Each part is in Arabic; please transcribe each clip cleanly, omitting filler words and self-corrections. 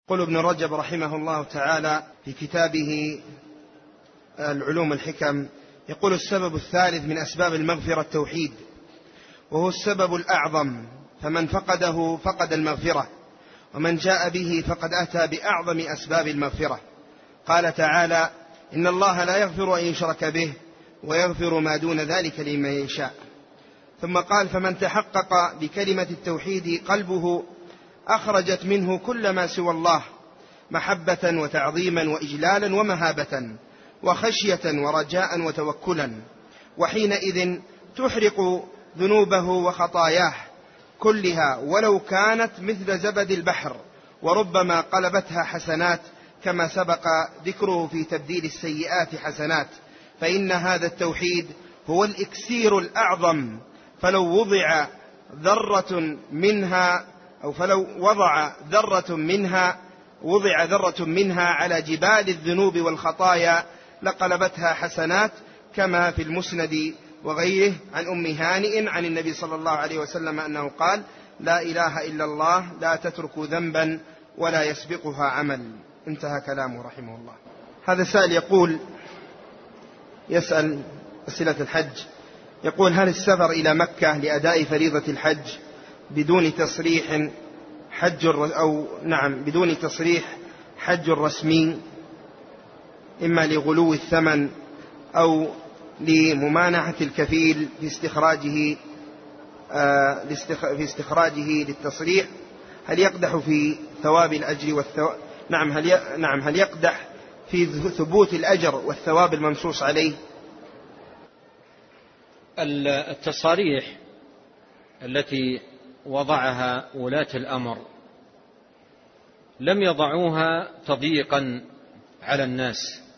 يقول ابن رجب رحمه الله تعالى في كتابه العلوم الحكم، يقول: السبب الثالث من أسباب المغفرة التوحيد، وهو السبب الأعظم، فمن فقده فقد المغفرة، ومن جاء به فقد أتى بأعظم أسباب المغفرة. قال تعالى: إن الله لا يغفر أن يشرك به ويغفر ما دون ذلك لمن يشاء. ثم قال: فمن تحقق بكلمة التوحيد قلبه أخرجت منه كل ما سوى الله محبة وتعظيما وإجلالا ومهابة وخشية ورجاء وتوكلا، وحينئذ تحرق ذنوبه وخطاياه كلها ولو كانت مثل زبد البحر، وربما قلبتها حسنات، كما سبق ذكره في تبديل السيئات حسنات. فإن هذا التوحيد هو الإكسير الأعظم، فلو وضع ذرة منها على جبال الذنوب والخطايا لقلبتها حسنات، كما في المسند وغيره عن أم هانئ عن النبي صلى الله عليه وسلم أنه قال: لا إله إلا الله لا تترك ذنبا ولا يسبقها عمل. انتهى كلامه رحمه الله. هذا سائل يسأل أسئلة الحج، يقول: هل السفر إلى مكة لأداء فريضة الحج بدون تصريح حج رسمي، إما لغلو الثمن أو لممانعة الكفيل في استخراجه للتصريح، هل يقدح في ثواب الأجر هل يقدح في ثبوت الأجر والثواب المنصوص عليه؟ التصاريح التي وضعها ولاة الأمر لم يضعوها تضييقا على الناس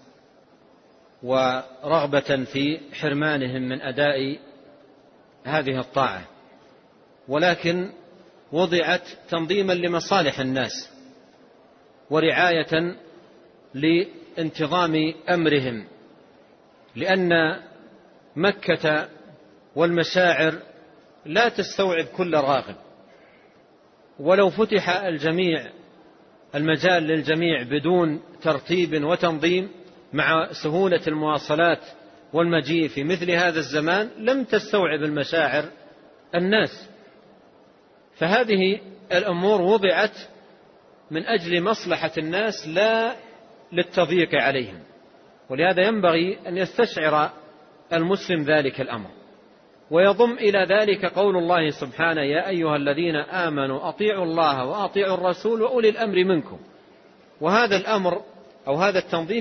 ورغبة في حرمانهم من أداء هذه الطاعة، ولكن وضعت تنظيما لمصالح الناس ورعاية لانتظام أمرهم، لأن مكة والمشاعر لا تستوعب كل راغب، ولو فتح المجال للجميع بدون ترتيب وتنظيم مع سهولة المواصلات والمجيء في مثل هذا الزمان لم تستوعب المشاعر الناس. فهذه الأمور وضعت من أجل مصلحة الناس لا للتضييق عليهم، ولهذا ينبغي أن يستشعر المسلم ذلك الأمر، ويضم إلى ذلك قول الله سبحانه: يا أيها الذين آمنوا أطيعوا الله وأطيعوا الرسول وأولي الأمر منكم. وهذا الأمر أو هذا التنظيم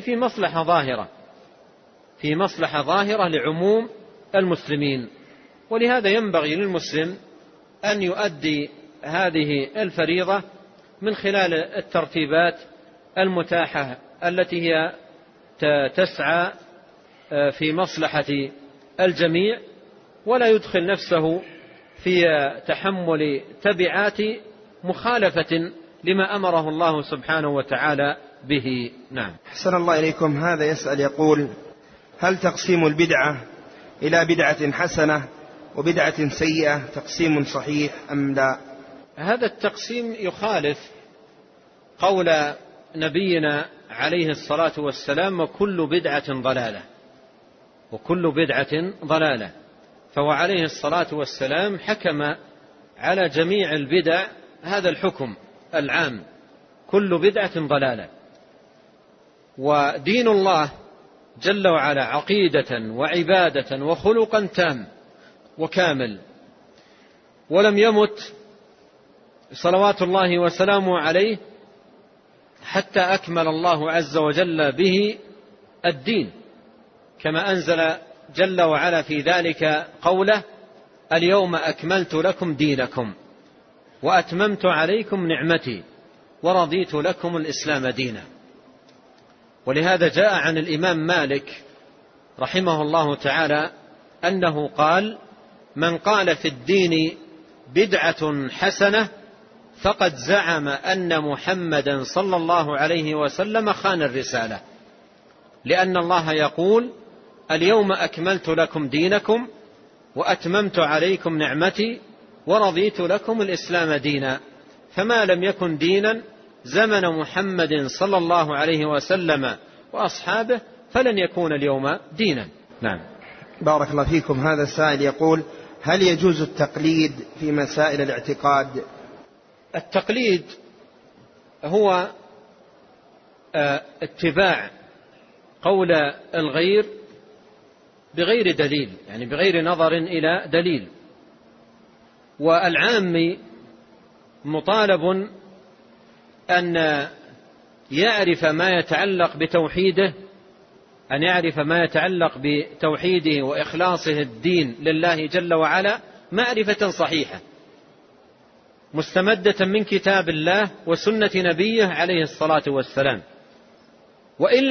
في مصلحة ظاهرة لعموم المسلمين، ولهذا ينبغي للمسلم أن يؤدي هذه الفريضة من خلال الترتيبات المتاحة التي هي تسعى في مصلحة الجميع، ولا يدخل نفسه في تحمل تبعات مخالفة لما أمره الله سبحانه وتعالى به. نعم. أحسن الله إليكم. هذا يسأل يقول: هل تقسيم البدعة إلى بدعة حسنة وبدعة سيئة تقسيم صحيح أم لا؟ هذا التقسيم يخالف قول نبينا عليه الصلاة والسلام: وكل بدعة ضلالة. فهو عليه الصلاة والسلام حكم على جميع البدع هذا الحكم العام: كل بدعة ضلالة. ودين الله جل وعلا عقيدة وعبادة وخلقا تام وكامل، ولم يمت صلوات الله وسلامه عليه حتى أكمل الله عز وجل به الدين، كما أنزل جل وعلا في ذلك قوله: اليوم أكملت لكم دينكم وأتممت عليكم نعمتي ورضيت لكم الإسلام دينا. ولهذا جاء عن الإمام مالك رحمه الله تعالى أنه قال: من قال في الدين بدعة حسنة فقد زعم أن محمدا صلى الله عليه وسلم خان الرسالة، لأن الله يقول: اليوم أكملت لكم دينكم وأتممت عليكم نعمتي ورضيت لكم الإسلام دينا. فما لم يكن دينا زمن محمد صلى الله عليه وسلم وأصحابه فلن يكون اليوم دينا. نعم. بارك الله فيكم. هذا السائل يقول: هل يجوز التقليد في مسائل الاعتقاد؟ التقليد هو اتباع قول الغير بغير دليل، يعني بغير نظر إلى دليل. والعامي مطالب أن يعرف ما يتعلق بتوحيده، أن يعرف ما يتعلق بتوحيده وإخلاصه الدين لله جل وعلا معرفة صحيحة مستمدة من كتاب الله وسنة نبيه عليه الصلاة والسلام. وإن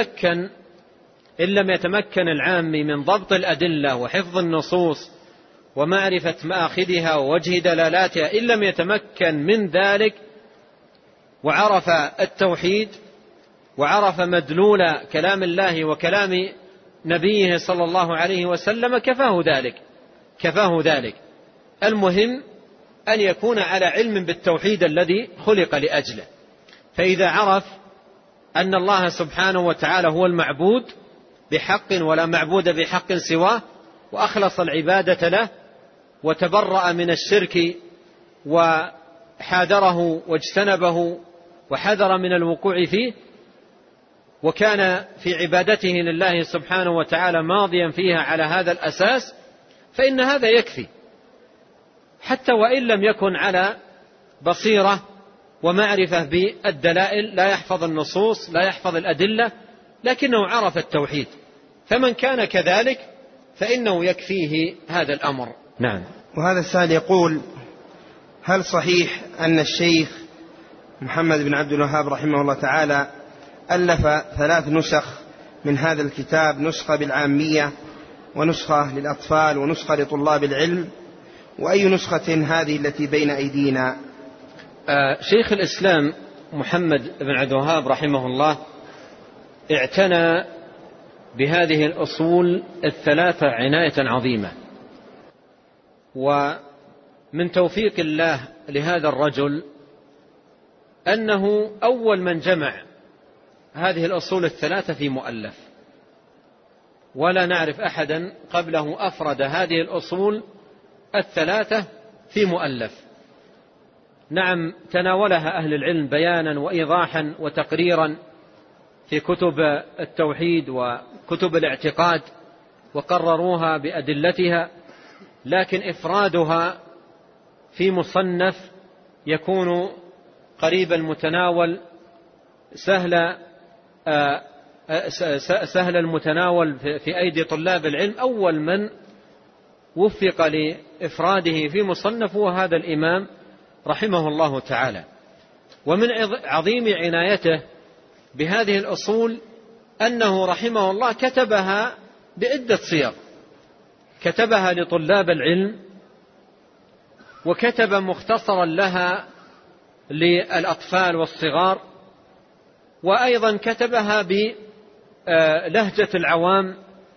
لم يتمكن العامي من ضبط الأدلة وحفظ النصوص ومعرفة مآخذها ووجه دلالاتها، إن لم يتمكن من ذلك وعرف التوحيد وعرف مدلول كلام الله وكلام نبيه صلى الله عليه وسلم كفاه ذلك. المهم أن يكون على علم بالتوحيد الذي خلق لأجله. فإذا عرف أن الله سبحانه وتعالى هو المعبود بحق ولا معبود بحق سواه، وأخلص العبادة له وتبرأ من الشرك وحاذره واجتنبه وحذر من الوقوع فيه، وكان في عبادته لله سبحانه وتعالى ماضيا فيها على هذا الأساس، فإن هذا يكفي، حتى وإن لم يكن على بصيرة ومعرفة بالدلائل، لا يحفظ النصوص لا يحفظ الأدلة، لكنه عرف التوحيد. فمن كان كذلك فإنه يكفيه هذا الأمر. نعم. وهذا السائل يقول: هل صحيح أن الشيخ محمد بن عبد الوهاب رحمه الله تعالى ألف 3 نسخ من هذا الكتاب، نسخة بالعامية ونسخة للأطفال ونسخة لطلاب العلم، وأي نسخة هذه التي بين أيدينا؟ شيخ الإسلام محمد بن عبد الوهاب رحمه الله اعتنى بهذه الأصول 3 عناية عظيمة، ومن توفيق الله لهذا الرجل أنه أول من جمع هذه الأصول 3 في مؤلف، ولا نعرف أحدا قبله أفرد هذه الأصول 3 في مؤلف. نعم، تناولها أهل العلم بيانا وإيضاحا وتقريرا في كتب التوحيد وكتب الاعتقاد وقرروها بأدلتها، لكن إفرادها في مصنف يكون قريب المتناول سهل المتناول في أيدي طلاب العلم. أول من وفق لإفراده في مصنف هو هذا الإمام رحمه الله تعالى. ومن عظيم عنايته بهذه الأصول أنه رحمه الله كتبها بعدة صيغ، كتبها لطلاب العلم، وكتب مختصرا لها للأطفال والصغار، وأيضا كتبها بلهجة العوام،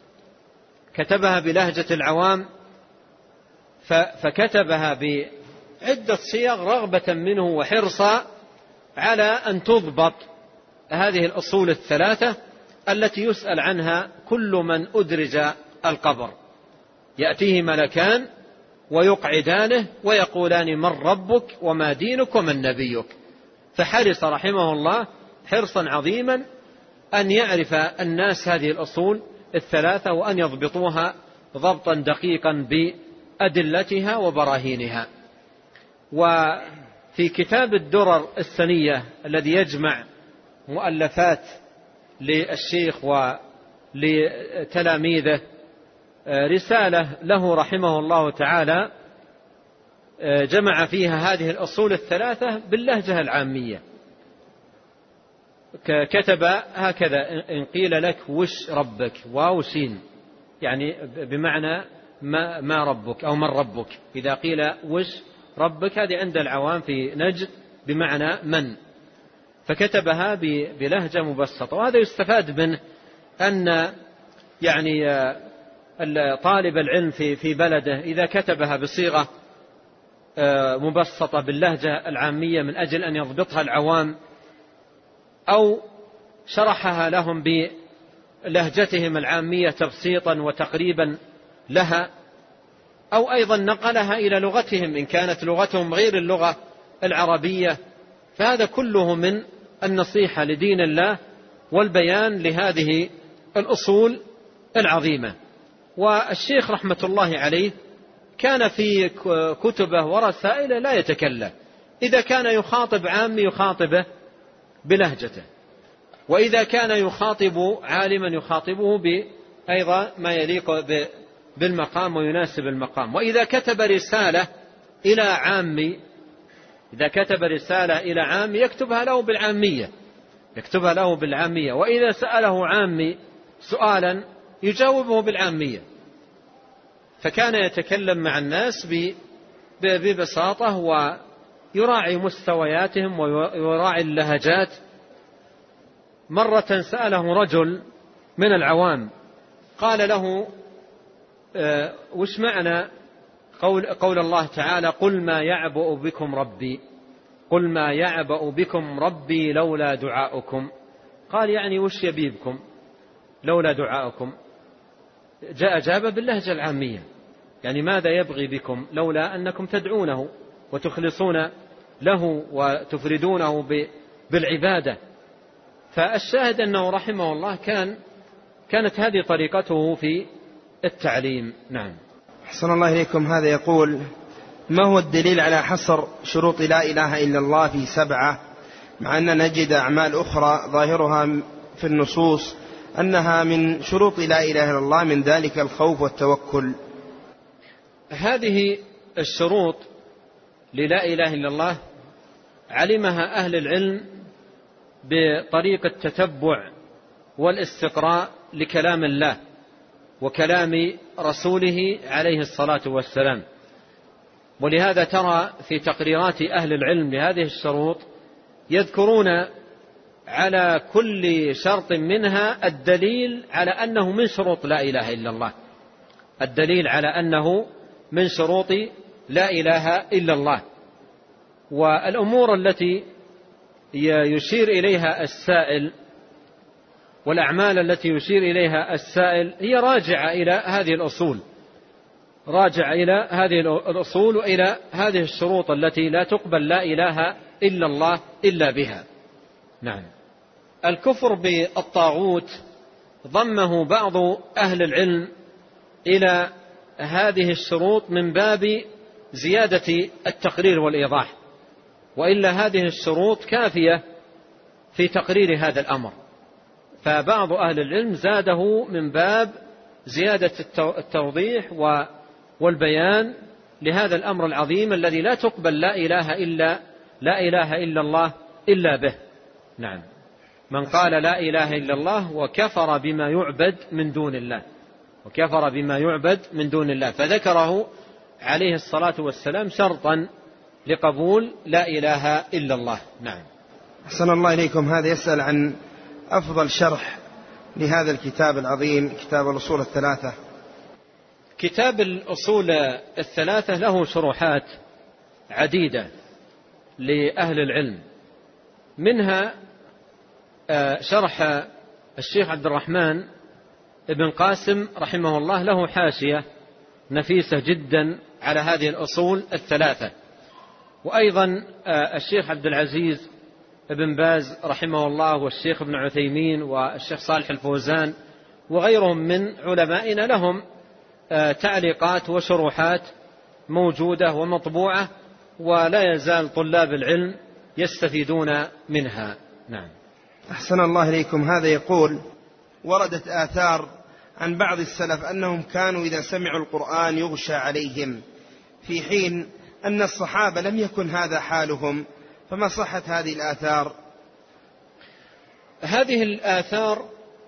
فكتبها بعدة صيغ رغبة منه وحرصا على أن تضبط هذه الأصول 3 التي يسأل عنها كل من أدرج القبر. يأتيه ملكان ويقعدانه ويقولان: من ربك وما دينك ومن نبيك. فحرص رحمه الله حرصا عظيما أن يعرف الناس هذه الأصول 3 وأن يضبطوها ضبطا دقيقا بأدلتها وبراهينها. وفي كتاب الدرر السنية الذي يجمع مؤلفات للشيخ ولتلاميذه رسالة له رحمه الله تعالى جمع فيها هذه الأصول 3 باللهجة العامية. كتب هكذا: إن قيل لك وش ربك، واو سين، يعني بمعنى ما ربك أو من ربك. إذا قيل وش ربك هذه عند العوام في نجد بمعنى من، فكتبها بلهجة مبسطة. وهذا يستفاد منه أن يعني طالب العلم في بلده إذا كتبها بصيغة مبسطة باللهجة العامية من أجل أن يضبطها العوام أو شرحها لهم بلهجتهم العامية تبسيطا وتقريبا لها، أو أيضا نقلها إلى لغتهم إن كانت لغتهم غير اللغة العربية، فهذا كله من النصيحة لدين الله والبيان لهذه الأصول العظيمة. والشيخ رحمة الله عليه كان في كتبه ورسائله لا يتكلم، إذا كان يخاطب عامي يخاطبه بلهجته، وإذا كان يخاطب عالما يخاطبه بأيضا ما يليق بالمقام ويناسب المقام. وإذا كتب رسالة إلى عامي، إذا كتب رسالة إلى عامي يكتبها له بالعامية، وإذا سأله عامي سؤالا يجاوبه بالعامية. فكان يتكلم مع الناس ببساطة ويراعي مستوياتهم ويراعي اللهجات. مرة سأله رجل من العوام قال له: وش معنى قول الله تعالى: قل ما يعبأ بكم ربي، قل ما يعبأ بكم ربي لولا دعاؤكم؟ قال: يعني وش يبي بكم لولا دعاؤكم؟ أجاب باللهجة العامية، يعني ماذا يبغي بكم لولا أنكم تدعونه وتخلصون له وتفردونه بالعبادة. فالشاهد أنه رحمه الله كانت هذه طريقته في التعليم. نعم. أحسن الله إليكم. هذا يقول: ما هو الدليل على حصر شروط لا إله إلا الله في 7، مع أن نجد أعمال أخرى ظاهرها في النصوص أنها من شروط لا إله إلا الله، من ذلك الخوف والتوكل؟ هذه الشروط للا إله إلا الله علمها أهل العلم بطريق التتبع والاستقراء لكلام الله وكلام رسوله عليه الصلاة والسلام. ولهذا ترى في تقريرات أهل العلم لهذه الشروط يذكرون على كل شرط منها الدليل على أنه من شروط لا إله إلا الله، الدليل على أنه من شروط لا إله إلا الله. والأمور التي يشير إليها السائل والأعمال التي يشير إليها السائل هي راجعة إلى هذه الأصول وإلى هذه الشروط التي لا تقبل لا إله إلا الله إلا بها. نعم. الكفر بالطاغوت ضمه بعض أهل العلم إلى هذه الشروط من باب زيادة التقرير والإيضاح، وإلا هذه الشروط كافية في تقرير هذا الأمر، فبعض أهل العلم زاده من باب زيادة التوضيح والبيان لهذا الأمر العظيم الذي لا تقبل لا إله إلا الله إلا به. نعم. من قال لا إله إلا الله وكفر بما يعبد من دون الله، فذكره عليه الصلاة والسلام شرطا لقبول لا إله إلا الله. نعم. أحسن الله إليكم. هذا يسأل عن أفضل شرح لهذا الكتاب العظيم، كتاب الأصول الثلاثة. كتاب الأصول الثلاثة له شروحات عديدة لأهل العلم، منها شرح الشيخ عبد الرحمن ابن قاسم رحمه الله، له حاشية نفيسة جدا على هذه الأصول الثلاثة. وأيضا الشيخ عبد العزيز ابن باز رحمه الله، والشيخ ابن عثيمين، والشيخ صالح الفوزان، وغيرهم من علمائنا لهم تعليقات وشروحات موجودة ومطبوعة، ولا يزال طلاب العلم يستفيدون منها. نعم. أحسن الله إليكم. هذا يقول: وردت آثار عن بعض السلف أنهم كانوا إذا سمعوا القرآن يغشى عليهم، في حين أن الصحابة لم يكن هذا حالهم، فما صحة هذه الآثار؟ هذه الآثار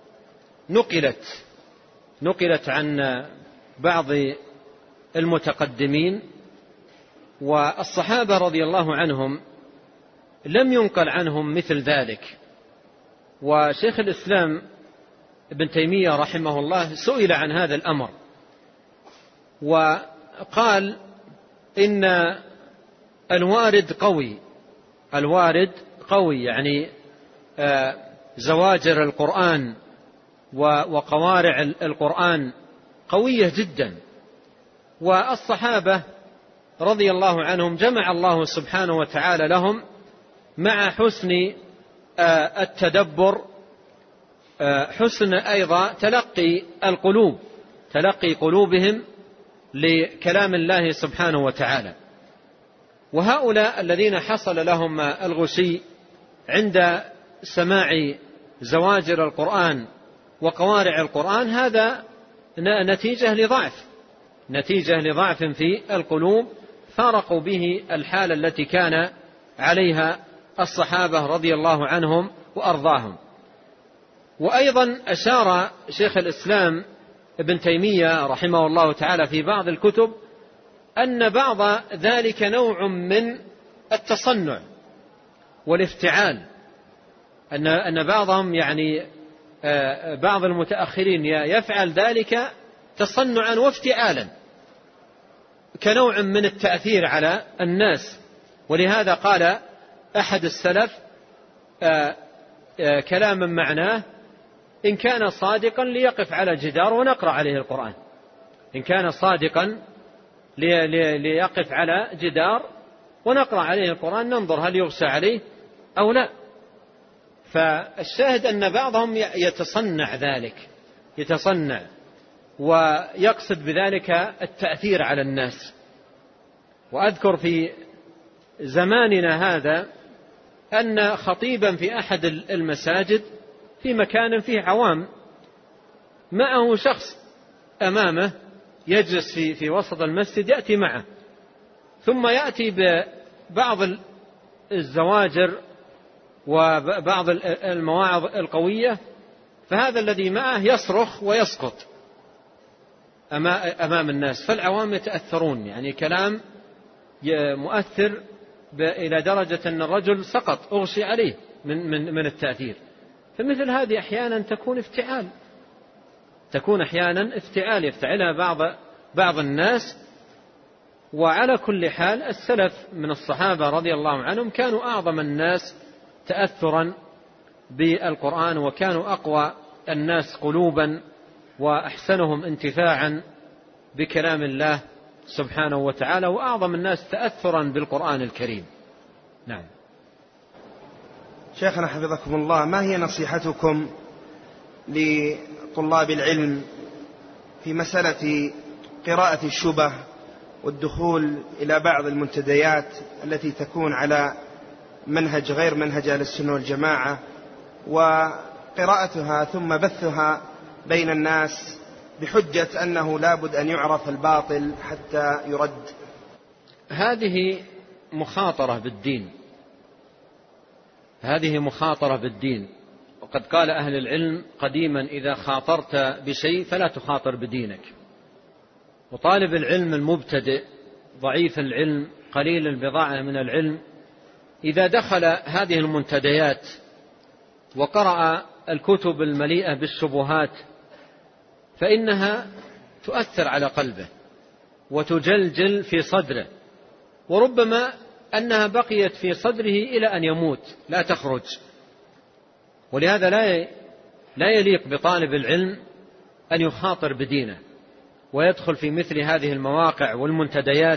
نقلت عن بعض المتقدمين، والصحابة رضي الله عنهم لم ينقل عنهم مثل ذلك. وشيخ الإسلام ابن تيمية رحمه الله سئل عن هذا الأمر وقال إن الوارد قوي، يعني زواجر القرآن وقوارع القرآن قوية جدا. والصحابة رضي الله عنهم جمع الله سبحانه وتعالى لهم مع حسن التدبر حسن أيضا تلقي قلوبهم لكلام الله سبحانه وتعالى. وهؤلاء الذين حصل لهم الغشي عند سماع زواجر القرآن وقوارع القرآن هذا نتيجة لضعف في القلوب فارقوا به الحالة التي كان عليها الصحابة رضي الله عنهم وأرضاهم. وأيضا أشار شيخ الإسلام ابن تيمية رحمه الله تعالى في بعض الكتب أن بعض ذلك نوع من التصنع والافتعال، أن بعضهم يعني بعض المتأخرين يفعل ذلك تصنعا وافتعالا كنوع من التأثير على الناس. ولهذا قال أحد السلف كلاما معناه: إن كان صادقا ليقف على جدار ونقرأ عليه القرآن. إن كان صادقا ليقف على جدار ونقرأ عليه القرآن ننظر هل يغشى عليه أو لا. فالشاهد أن بعضهم يتصنع ويقصد بذلك التأثير على الناس. وأذكر في زماننا هذا أن خطيبا في أحد المساجد في مكان فيه عوام معه شخص أمامه يجلس في وسط المسجد يأتي معه، ثم يأتي ببعض الزواجر وبعض المواعظ القوية، فهذا الذي معه يصرخ ويسقط أمام الناس، فالعوام يتأثرون، يعني كلام مؤثر إلى درجة أن الرجل سقط أغشي عليه من التأثير. فمثل هذه أحيانا تكون أحيانا افتعال يفتعلها بعض الناس. وعلى كل حال السلف من الصحابة رضي الله عنهم كانوا أعظم الناس تأثرا بالقرآن، وكانوا أقوى الناس قلوبا وأحسنهم انتفاعا بكلام الله سبحانه وتعالى، وأعظم الناس تأثرا بالقرآن الكريم. نعم. شيخنا حفظكم الله، ما هي نصيحتكم لطلاب العلم في مسألة قراءة الشبه والدخول إلى بعض المنتديات التي تكون على منهج غير منهج أهل السنة والجماعة، وقراءتها ثم بثها بين الناس بحجة أنه لابد أن يعرف الباطل حتى يرد؟ هذه مخاطرة بالدين، وقد قال أهل العلم قديما: إذا خاطرت بشيء فلا تخاطر بدينك. وطالب العلم المبتدئ ضعيف العلم قليل البضاعة من العلم إذا دخل هذه المنتديات وقرأ الكتب المليئة بالشبهات فإنها تؤثر على قلبه وتجلجل في صدره، وربما أنها بقيت في صدره إلى أن يموت لا تخرج. ولهذا لا يليق بطالب العلم أن يخاطر بدينه ويدخل في مثل هذه المواقع والمنتديات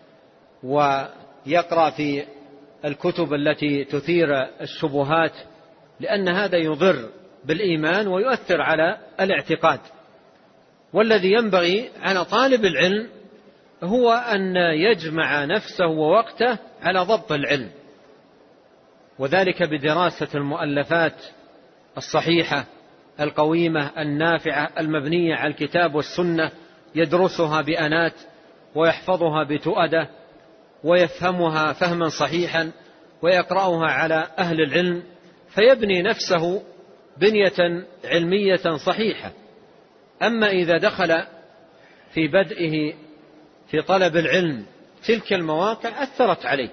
ويقرأ في الكتب التي تثير الشبهات، لأن هذا يضر بالإيمان ويؤثر على الاعتقاد. والذي ينبغي على طالب العلم هو أن يجمع نفسه ووقته على ضبط العلم، وذلك بدراسة المؤلفات الصحيحة القويمة النافعة المبنية على الكتاب والسنة، يدرسها بأنات ويحفظها بتؤدة ويفهمها فهما صحيحا ويقرأها على أهل العلم، فيبني نفسه بنية علمية صحيحة. أما إذا دخل في بدئه في طلب العلم تلك المواقع أثرت عليه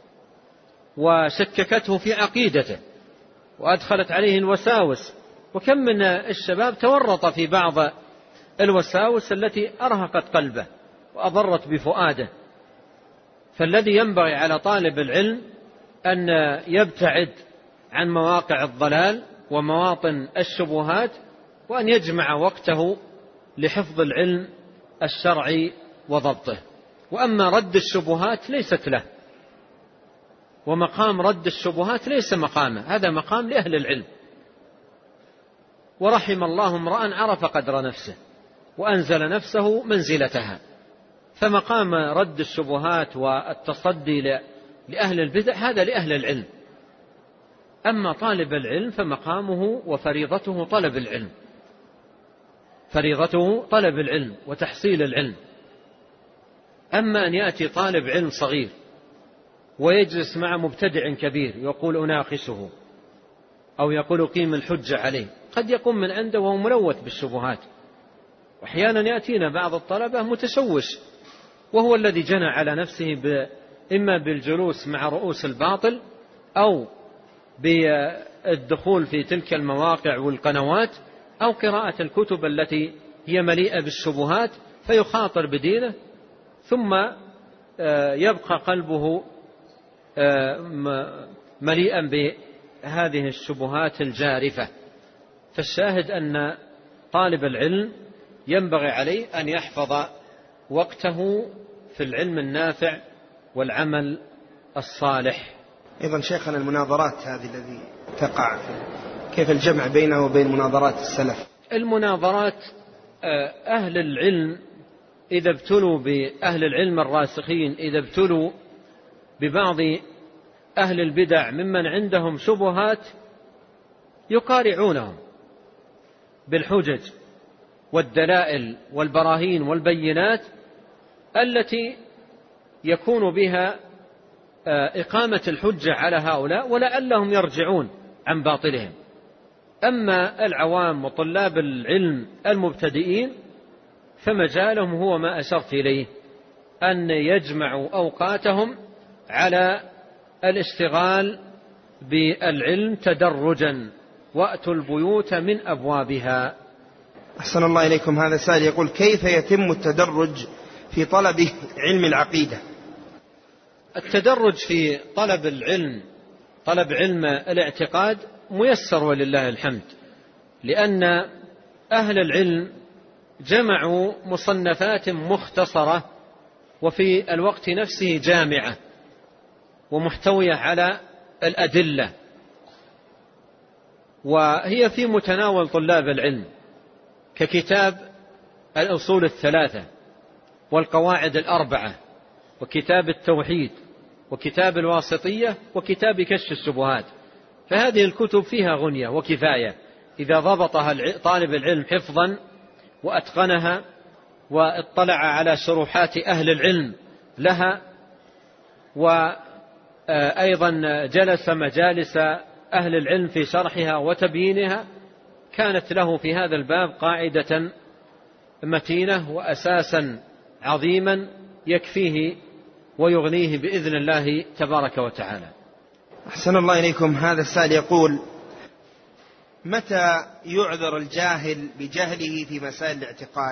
وشككته في عقيدته وأدخلت عليه الوساوس، وكم من الشباب تورط في بعض الوساوس التي أرهقت قلبه وأضرت بفؤاده. فالذي ينبغي على طالب العلم أن يبتعد عن مواقع الضلال ومواطن الشبهات، وأن يجمع وقته لحفظ العلم الشرعي وضبطه. وأما رد الشبهات ليست له، ومقام رد الشبهات ليس مقامه، هذا مقام لأهل العلم. ورحم الله امرأ عرف قدر نفسه وأنزل نفسه منزلتها. فمقام رد الشبهات والتصدي لأهل البدع هذا لأهل العلم. أما طالب العلم فمقامه وفريضته طلب العلم، فريضته طلب العلم وتحصيل العلم. أما أن يأتي طالب علم صغير ويجلس مع مبتدع كبير يقول أناقشه أو يقول قيم الحجة عليه، قد يقوم من عنده وهو ملوث بالشبهات. وأحيانا يأتينا بعض الطلبة متشوش، وهو الذي جنى على نفسه إما بالجلوس مع رؤوس الباطل أو بالدخول في تلك المواقع والقنوات أو قراءة الكتب التي هي مليئة بالشبهات، فيخاطر بدينه ثم يبقى قلبه مليئا بهذه الشبهات الجارفة. فالشاهد أن طالب العلم ينبغي عليه أن يحفظ وقته في العلم النافع والعمل الصالح. أيضا شيخنا المناظرات هذه التي تقع، كيف الجمع بينه وبين مناظرات السلف؟ المناظرات أهل العلم إذا ابتلوا بأهل العلم الراسخين، إذا ابتلوا ببعض أهل البدع ممن عندهم شبهات يقارعونهم بالحجج والدلائل والبراهين والبينات التي يكون بها إقامة الحجة على هؤلاء ولعلهم يرجعون عن باطلهم. أما العوام وطلاب العلم المبتدئين فمجالهم هو ما أشرت إليه، أن يجمعوا أوقاتهم على الاشتغال بالعلم تدرجا، وأتوا البيوت من أبوابها. أحسن الله إليكم. هذا سائل يقول: كيف يتم التدرج في طلب علم العقيدة؟ التدرج في طلب العلم، طلب علم الاعتقاد ميسر ولله الحمد، لأن أهل العلم جمعوا مصنفات مختصرة وفي الوقت نفسه جامعة ومحتوية على الأدلة، وهي في متناول طلاب العلم، ككتاب الأصول الثلاثة والقواعد الأربعة وكتاب التوحيد وكتاب الواسطية وكتاب كشف الشبهات. فهذه الكتب فيها غنية وكفاية إذا ضبطها طالب العلم حفظا وأتقنها واطلع على شروحات أهل العلم لها، وأيضا جلس مجالس أهل العلم في شرحها وتبيينها، كانت له في هذا الباب قاعدة متينة وأساسا عظيما يكفيه ويغنيه بإذن الله تبارك وتعالى. أحسن الله إليكم. هذا السائل يقول: متى يعذر الجاهل بجهله في مسائل الاعتقاد؟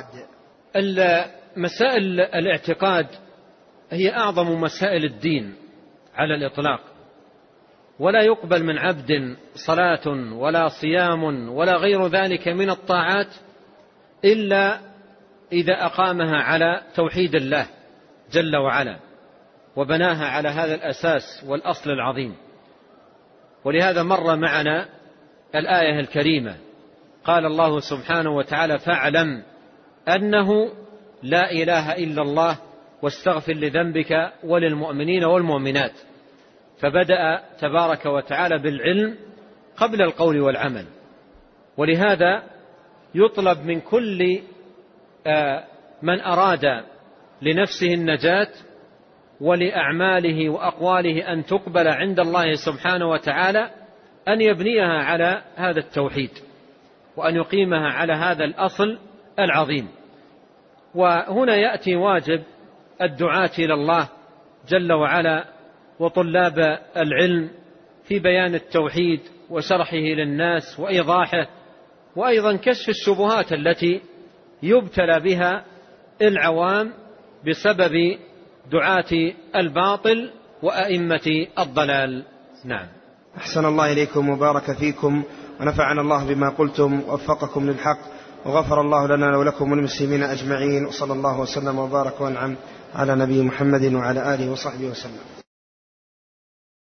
مسائل الاعتقاد هي أعظم مسائل الدين على الإطلاق، ولا يقبل من عبد صلاة ولا صيام ولا غير ذلك من الطاعات إلا إذا أقامها على توحيد الله جل وعلا وبناها على هذا الأساس والأصل العظيم. ولهذا مر معنا الآية الكريمة، قال الله سبحانه وتعالى: فاعلم أنه لا إله إلا الله واستغفر لذنبك وللمؤمنين والمؤمنات. فبدأ تبارك وتعالى بالعلم قبل القول والعمل. ولهذا يطلب من كل من أراد لنفسه النجاة ولأعماله وأقواله أن تقبل عند الله سبحانه وتعالى أن يبنيها على هذا التوحيد وأن يقيمها على هذا الأصل العظيم. وهنا يأتي واجب الدعاة إلى الله جل وعلا وطلاب العلم في بيان التوحيد وشرحه للناس وإيضاحه، وأيضا كشف الشبهات التي يبتلى بها العوام بسبب دعاة الباطل وأئمة الضلال. نعم. أحسن الله إليكم وبارك فيكم، ونفعنا الله بما قلتم ووفقكم للحق، وغفر الله لنا ولكم والمسلمين أجمعين، وصلى الله وسلم وبارك وانعم على نبي محمد وعلى آله وصحبه وسلم.